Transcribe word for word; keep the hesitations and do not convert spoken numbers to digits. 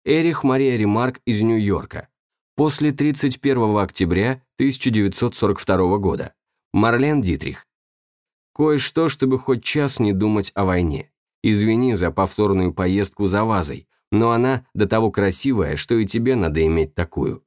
Эрих Мария Ремарк из Нью-Йорка. После тридцать первого октября тысяча девятьсот сорок второго года. Марлен Дитрих. Кое-что, чтобы хоть час не думать о войне. Извини за повторную поездку за вазой, но она до того красивая, что и тебе надо иметь такую.